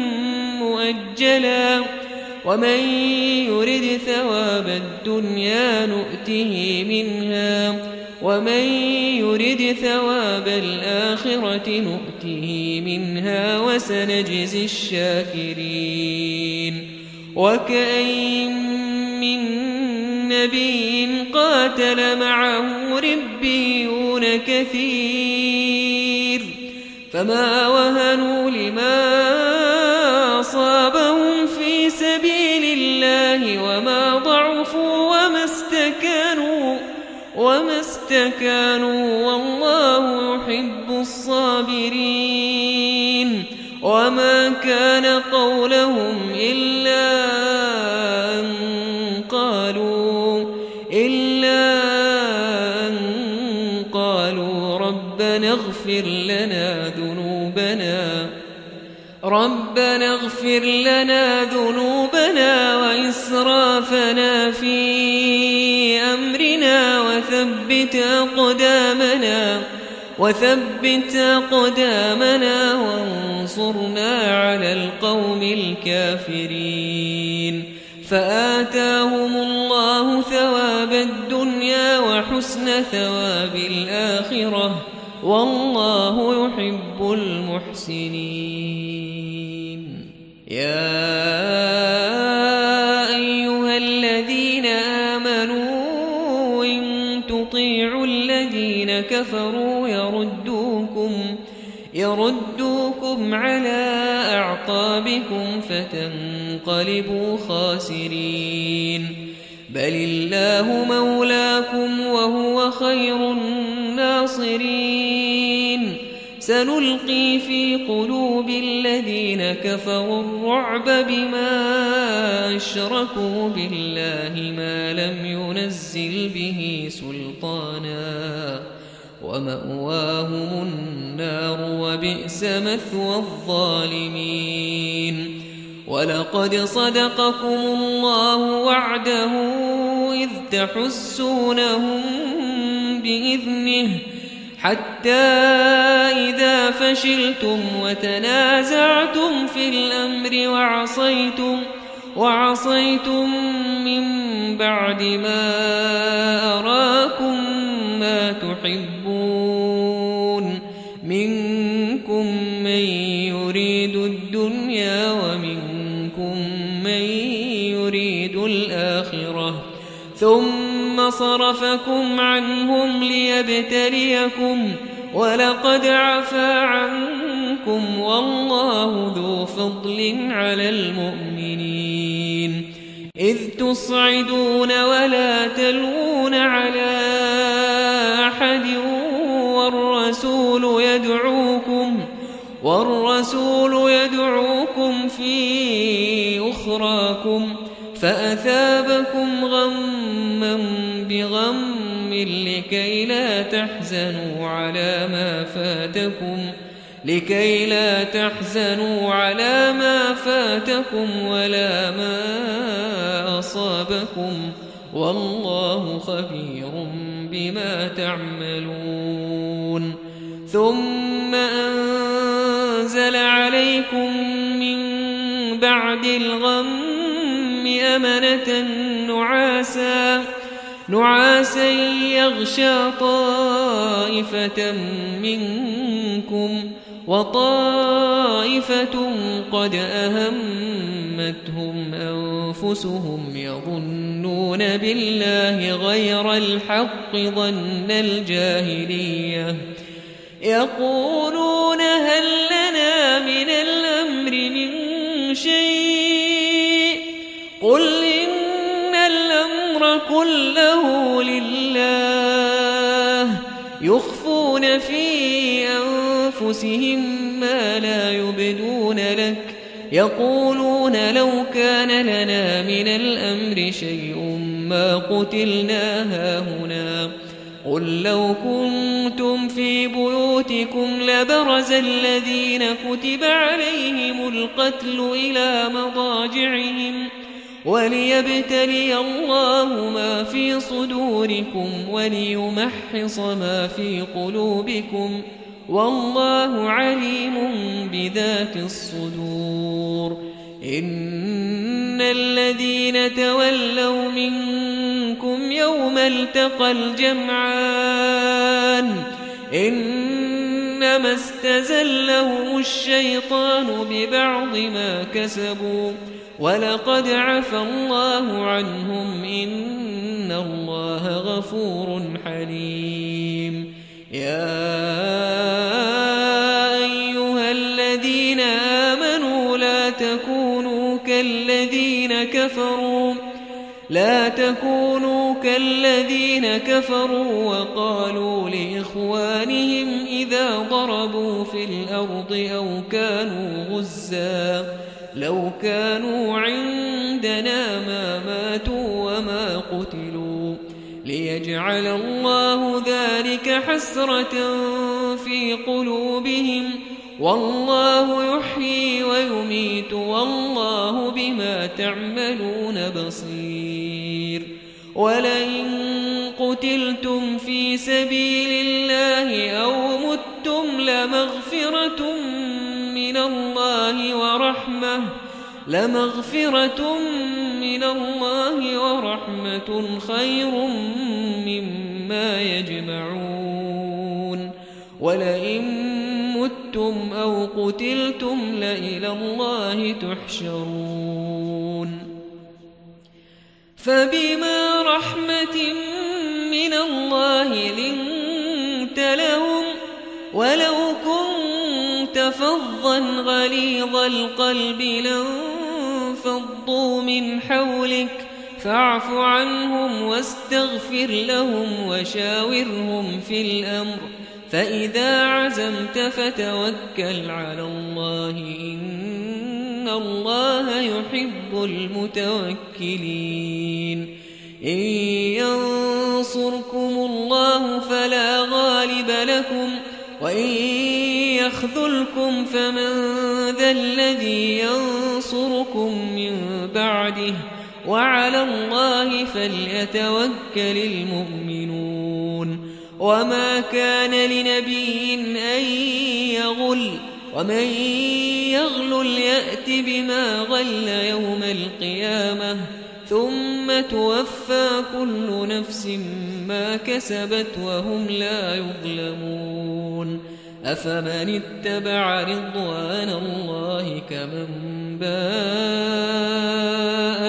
مؤجلا ومن يرد ثواب الدنيا نؤته منها ومن يرد ثواب الآخرة نؤته منها وسنجزي الشاكرين وكأين من نبي قاتل معه ربيون كثير فما وهنوا لما أصابهم في سبيل الله وما ضعفوا وما استكانوا والله يحب الصابرين وما كان قولهم إلا أن قالوا ربنا اغفر لنا ذنوبنا وإسرافنا في أمرنا وثبت أقدامنا وانصرنا على القوم الكافرين فآتاهم الله ثواب الدنيا وحسن ثواب الآخرة والله يحب المحسنين يا أيها الذين آمنوا إن تطيعوا الذين كفروا يردوكم على أعقابكم فتنقلبوا خاسرين بل الله مولاكم وهو خير الناصرين سنلقي في قلوب الذين كفروا الرعب بما أشركوا بالله ما لم ينزل به سلطانا ومأواهم النار وبئس مثوى الظالمين ولقد صدقكم الله وعده إذ تحسونهم بإذنه حتى إذا فشلتم وتنازعتم في الأمر وعصيتم من بعد ما أراكم ما تحبون منكم من يريد الدنيا ومنكم من يريد الآخرة ثم صرفكم عنهم ليبتليكم ولقد عفا عنكم والله ذو فضل على المؤمنين إذ تصعدون ولا تلوون على أحد والرسول يدعوكم في أخراكم فأثابكم غما بغم لكي لا تحزنوا على ما فاتكم ولا ما أصابكم والله خبير بما تعملون ثم أنزل عليكم من بعد الغم أمنة نعاسا يغشى طائفة منكم وطائفة قد أهمتهم أنفسهم يظنون بالله غير الحق ظن الجاهلية يقولون هل لنا من الأمر من شيء قل إن الأمر كله لله يخفون في أنفسهم ما لا يبدون لك يقولون لو كان لنا من الأمر شيء ما قتلنا هاهنا قل لو كنتم في بيوتكم لبرز الذين كتب عليهم القتل إلى مضاجعهم وليبتلي الله ما في صدوركم وليمحص ما في قلوبكم والله عليم بذات الصدور إن الذين تولوا منكم يوم التقى الجمعان إنما استزلهم الشيطان ببعض ما كسبوا ولقد عفى الله عنهم إن الله غفور حليم يا أيها الذين آمنوا لا تكونوا كالذين كفروا وقالوا لإخوانهم إذا ضربوا في الأرض أو كانوا غزا لو كانوا عندنا ما ماتوا وما قتلوا ليجعل الله ذلك حسرة في قلوبهم والله يحيي ويميت والله بما تعملون بصير ولئن قتلتم في سبيل الله أو متم لمغفرة من الله ورحمة خير مما يجمعون ولئن متم أو قتلتم لإلى الله تحشرون فبما رحمة من الله لنت لهم ولو كنت كنت فظا غليظ القلب لانفضوا من حولك فاعف عنهم واستغفر لهم وشاورهم في الأمر فإذا عزمت فتوكل على الله إن الله يحب المتوكلين إن ينصركم الله فلا غالب لكم وإن يخذلكم فمن ذا الذي ينصركم من بعده وعلى الله فليتوكل المؤمنون وما كان لنبي أن يغل ومن يغل يأت بما غل يوم القيامة ثم توفى كل نفس ما كسبت وهم لا يظلمون أفمن اتبع رضوان الله كمن باء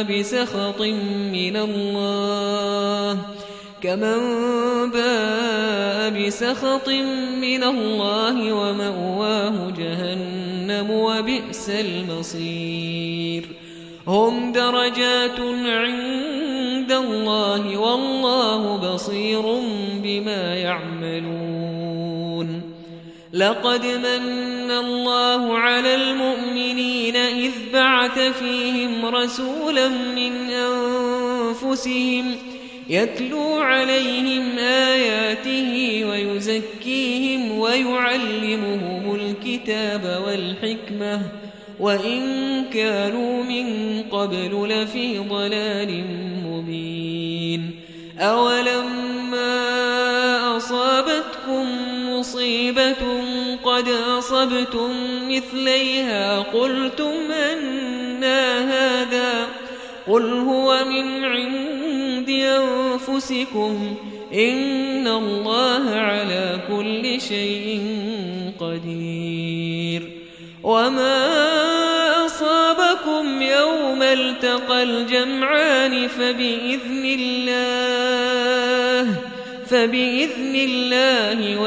بسخط من الله ومأواه جهنم وبئس المصير هم درجات عند الله والله بصير بما يعملون لقد من الله على المؤمنين إذ بعث فيهم رسولا من أنفسهم يتلو عليهم آياته ويزكيهم ويعلمهم الكتاب والحكمة وإن كانوا من قبل لفي ضلال مبين أولما أصابتكم مصيبة قد أصبتم مثليها قلتم أنى هذا قل هو من عند أنفسكم إن الله على كل شيء قدير وما أصابكم يوم التقى الجمعان فبإذن الله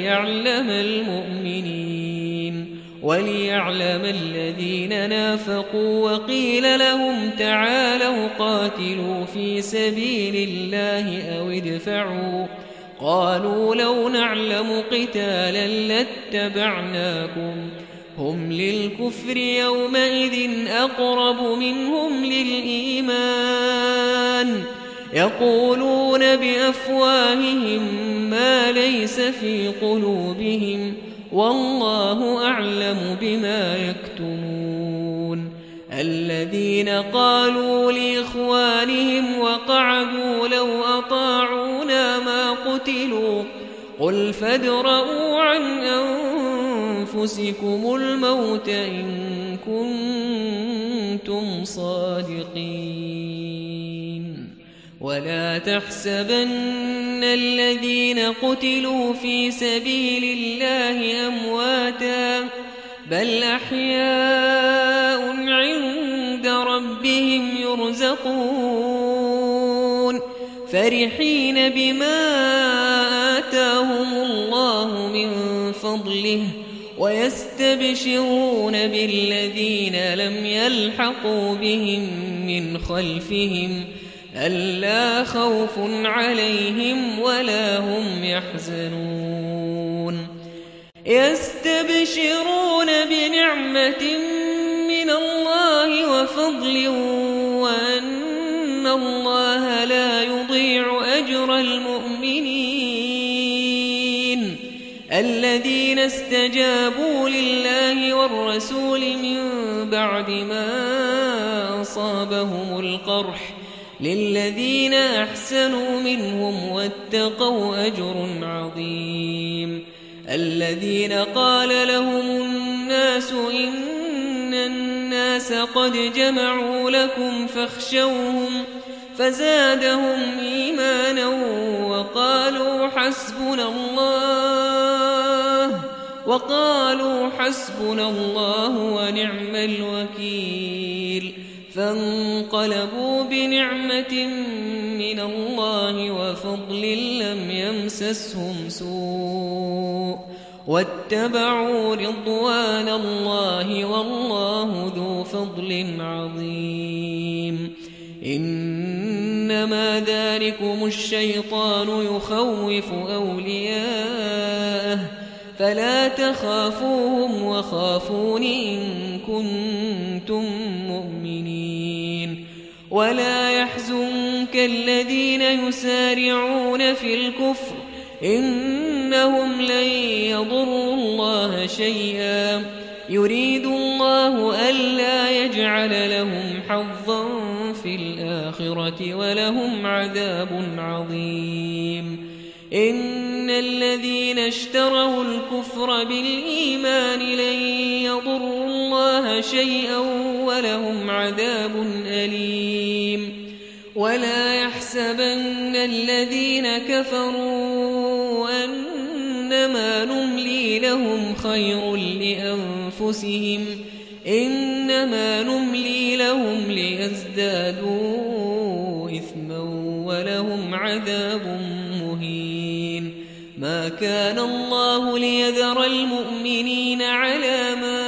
وليعلم الذين نافقوا وقيل لهم تعالوا قاتلوا في سبيل الله أو ادفعوا قالوا لو نعلم قتالا لاتبعناكم هم للكفر يومئذ أقرب منهم للإيمان يقولون بأفواههم ما ليس في قلوبهم والله أعلم بما يكتمون الذين قالوا لإخوانهم وقعدوا لو أطاعونا ما قتلوا قل فادرءوا عن أنفسكم الموت إن كنتم صادقين ولا تحسبن الذين قتلوا في سبيل الله أمواتا بل أحياء عند ربهم يرزقون فرحين بما آتاهم الله من فضله ويستبشرون بالذين لم يلحقوا بهم من خلفهم ألا خوف عليهم ولا هم يحزنون يستبشرون بنعمة من الله وفضل وأن الله لا يضيع أجر المؤمنين الذين استجابوا لله والرسول من بعد ما أصابهم القرح للذين أحسنوا منهم واتقوا أجر عظيم الذين قال لهم الناس إن الناس قد جمعوا لكم فاخشوهم فزادهم إيمانا وقالوا حسبنا الله ونعم الوكيل فانقلبوا بنعمة من الله وفضل لم يمسسهم سوء واتبعوا رضوان الله والله ذو فضل عظيم إنما ذلكم الشيطان يخوف أولياءه فلا تخافوهم وخافون إن كنتم مؤمنين ولا يحزنك الذين يسارعون في الكفر إنهم لن يضروا الله شيئا يريد الله ألا يجعل لهم حظا في الآخرة ولهم عذاب عظيم إن الذين اشتروا الكفر بالإيمان لن يضروا الله شيئا ولهم عذاب أليم ولا يحسبن الذين كفروا أنما نملي لهم خير لأنفسهم إنما نملي لهم ليزدادوا إثما ولهم عذاب مهين ما كان الله ليذر المؤمنين على ما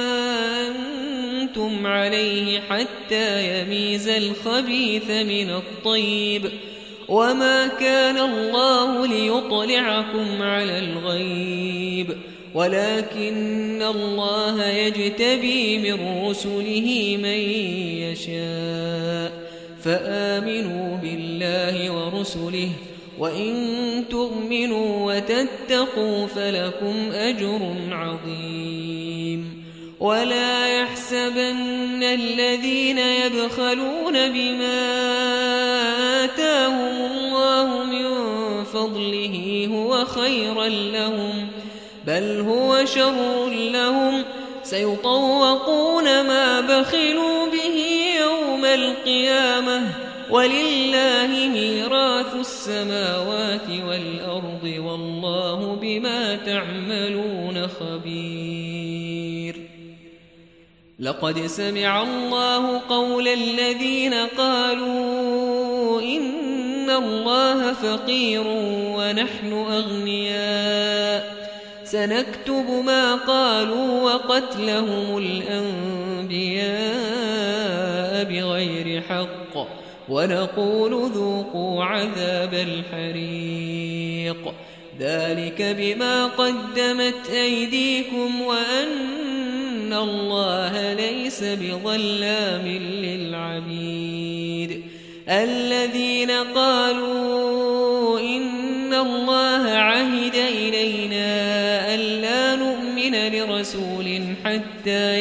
أنتم عليه حتى يميز الخبيث من الطيب وما كان الله ليطلعكم على الغيب ولكن الله يجتبي من رسله من يشاء فآمنوا بالله ورسله وإن تؤمنوا وتتقوا فلكم أجر عظيم ولا يحسبن الذين يبخلون بما آتاهم الله من فضله هو خيرا لهم بل هو شر لهم سيطوقون ما بخلوا به يوم القيامة ولله ميراث السماوات والأرض والله بما تعملون خبير لقد سمع الله قول الذين قالوا إن الله فقير ونحن أغنياء سنكتب ما قالوا وقتلهم الأنبياء بغير حق ونقول ذوقوا عذاب الحريق ذلك بما قدمت أيديكم وأن الله ليس بظلام للعبيد الذين قالوا إن الله عهد إلينا ألا نؤمن لرسول حتى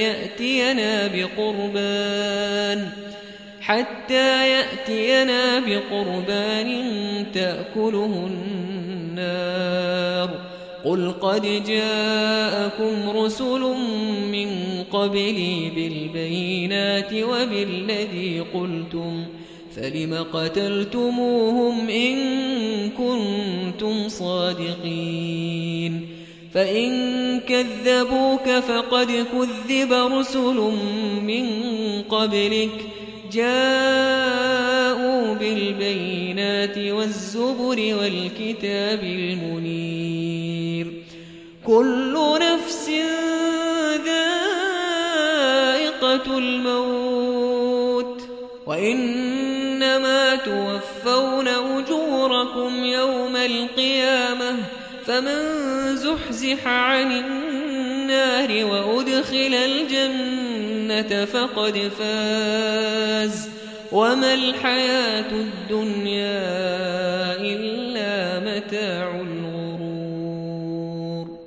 يأتينا بقربان تأكله النار قل قد جاءكم رسل من قبلي بالبينات وبالذي قلتم فلم قتلتموهم إن كنتم صادقين فإن كذبوك فقد كذب رسل من قبلك جاءوا بالبينات والزبر والكتاب المنير كل نفس ذائقة الموت وإنما توفون أجوركم يوم القيامة فمن زحزح عن النار وأدخل الجنة فقد فاز وما الحياة الدنيا إلا متاع الغرور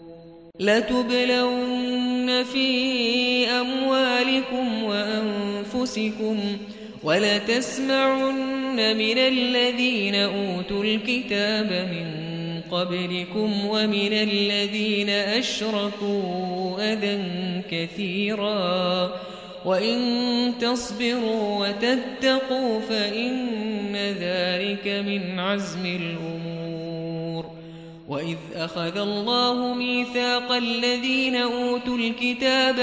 لتبلون في أموالكم وأنفسكم ولتسمعن من الذين أوتوا الكتاب من قبلكم ومن الذين أشركوا أذى كثيرا وإن تصبروا وتتقوا فإن ذلك من عزم الأمور وإذ أخذ الله ميثاق الذين أوتوا الكتاب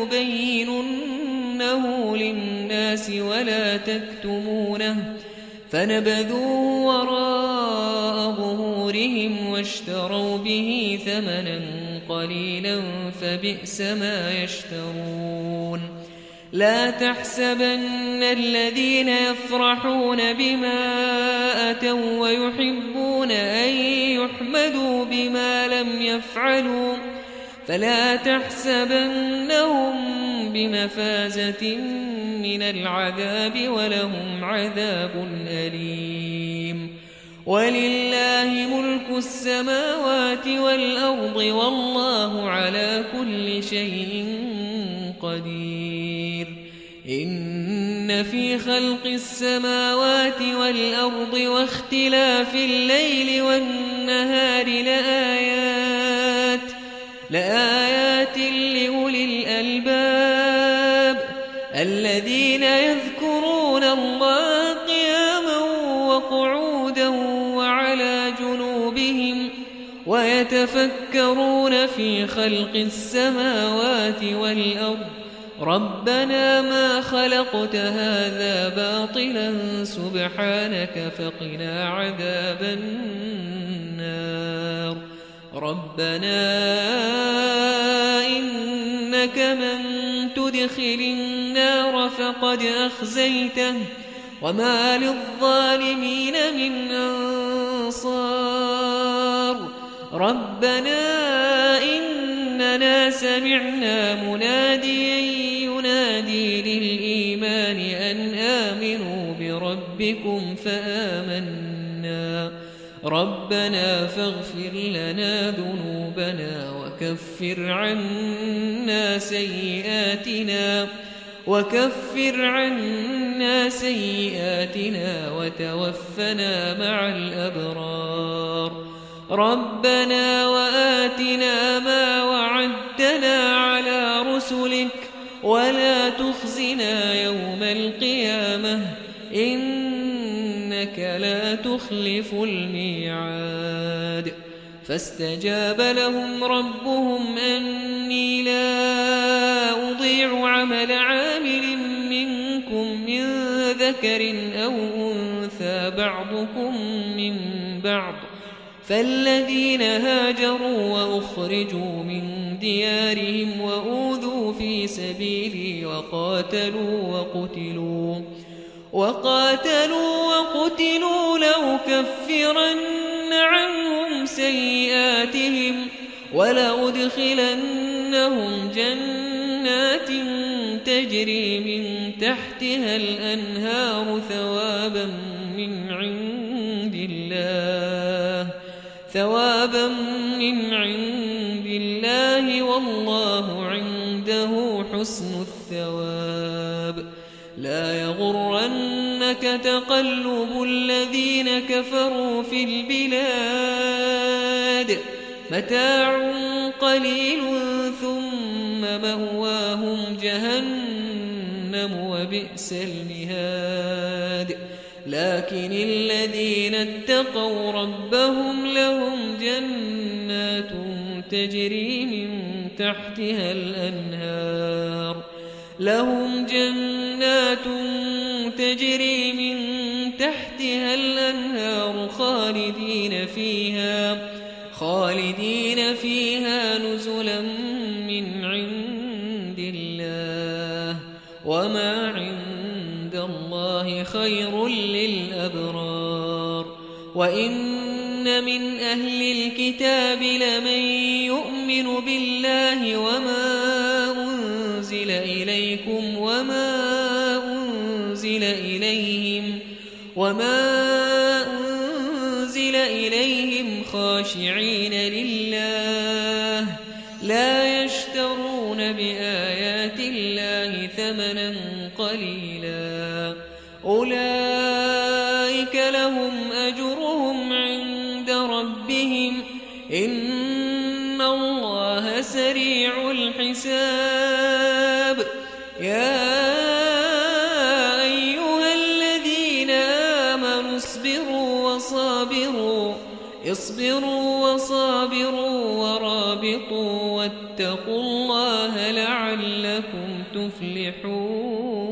لتبيننه للناس ولا تكتمونه فنبذوه وراء ظهورهم واشتروا به ثمنا قليلا فبئس ما يشترون لا تحسبن الذين يفرحون بما أتوا ويحبون أن يحمدوا بما لم يفعلوا فلا تحسبنهم بمفازة من العذاب ولهم عذاب أليم ولله ملك السماوات والأرض والله على كل شيء قدير إن في خلق السماوات والأرض واختلاف الليل والنهار لآيات لأولي الألباب الذين يذكرون الله قياما وقعودا وعلى جنوبهم ويتفكرون في خلق السماوات والأرض ربنا ما خلقت هذا باطلا سبحانك فقنا عذاب النار ربنا إنك من تدخل النار فقد أخزيته وما للظالمين من أنصار ربنا إننا سمعنا مناديا ينادي للإيمان أن آمنوا بربكم فآمنا ربنا فاغفر لنا ذنوبنا وكفر عنا سيئاتنا وتوفنا مع الأبرار ربنا وآتنا ما وعدتنا على رسلك ولا تخزنا يوم القيامة إنك لا تخلف الميعاد فاستجاب لهم ربهم أني لا أضيع عمل عامل منكم من ذكر أو أنثى بعضكم من بعض فالذين هاجروا وأخرجوا من ديارهم وأوذوا في سبيلي وقاتلوا وقتلوا لأكفرن عنهم سيئاتهم ولأدخلنهم جنات تجري من تحتها الأنهار ثوابا من عند الله والله عنده حسن الثواب لا يغرنك تقلب الذين كفروا في البلاد متاع قليل ثم مأواهم جهنم وبئس المهاد لكن الذين اتقوا ربهم لهم جنات تجري من تحتها الأنهار خالدين فيها نزلا من عند الله وما عند الله خير للأبرار وإن من أهل الكتاب لمن يؤمن بالله وما أنزل إليكم وما أنزل إليهم خاشعين لله لا يشترون بآيات الله ثمنا قليلا أولئك لهم أجرهم عند ربهم إن الله سريع الحساب يا أيها الذين آمنوا اصبروا وصابروا ورابطوا واتقوا الله لعلكم تفلحون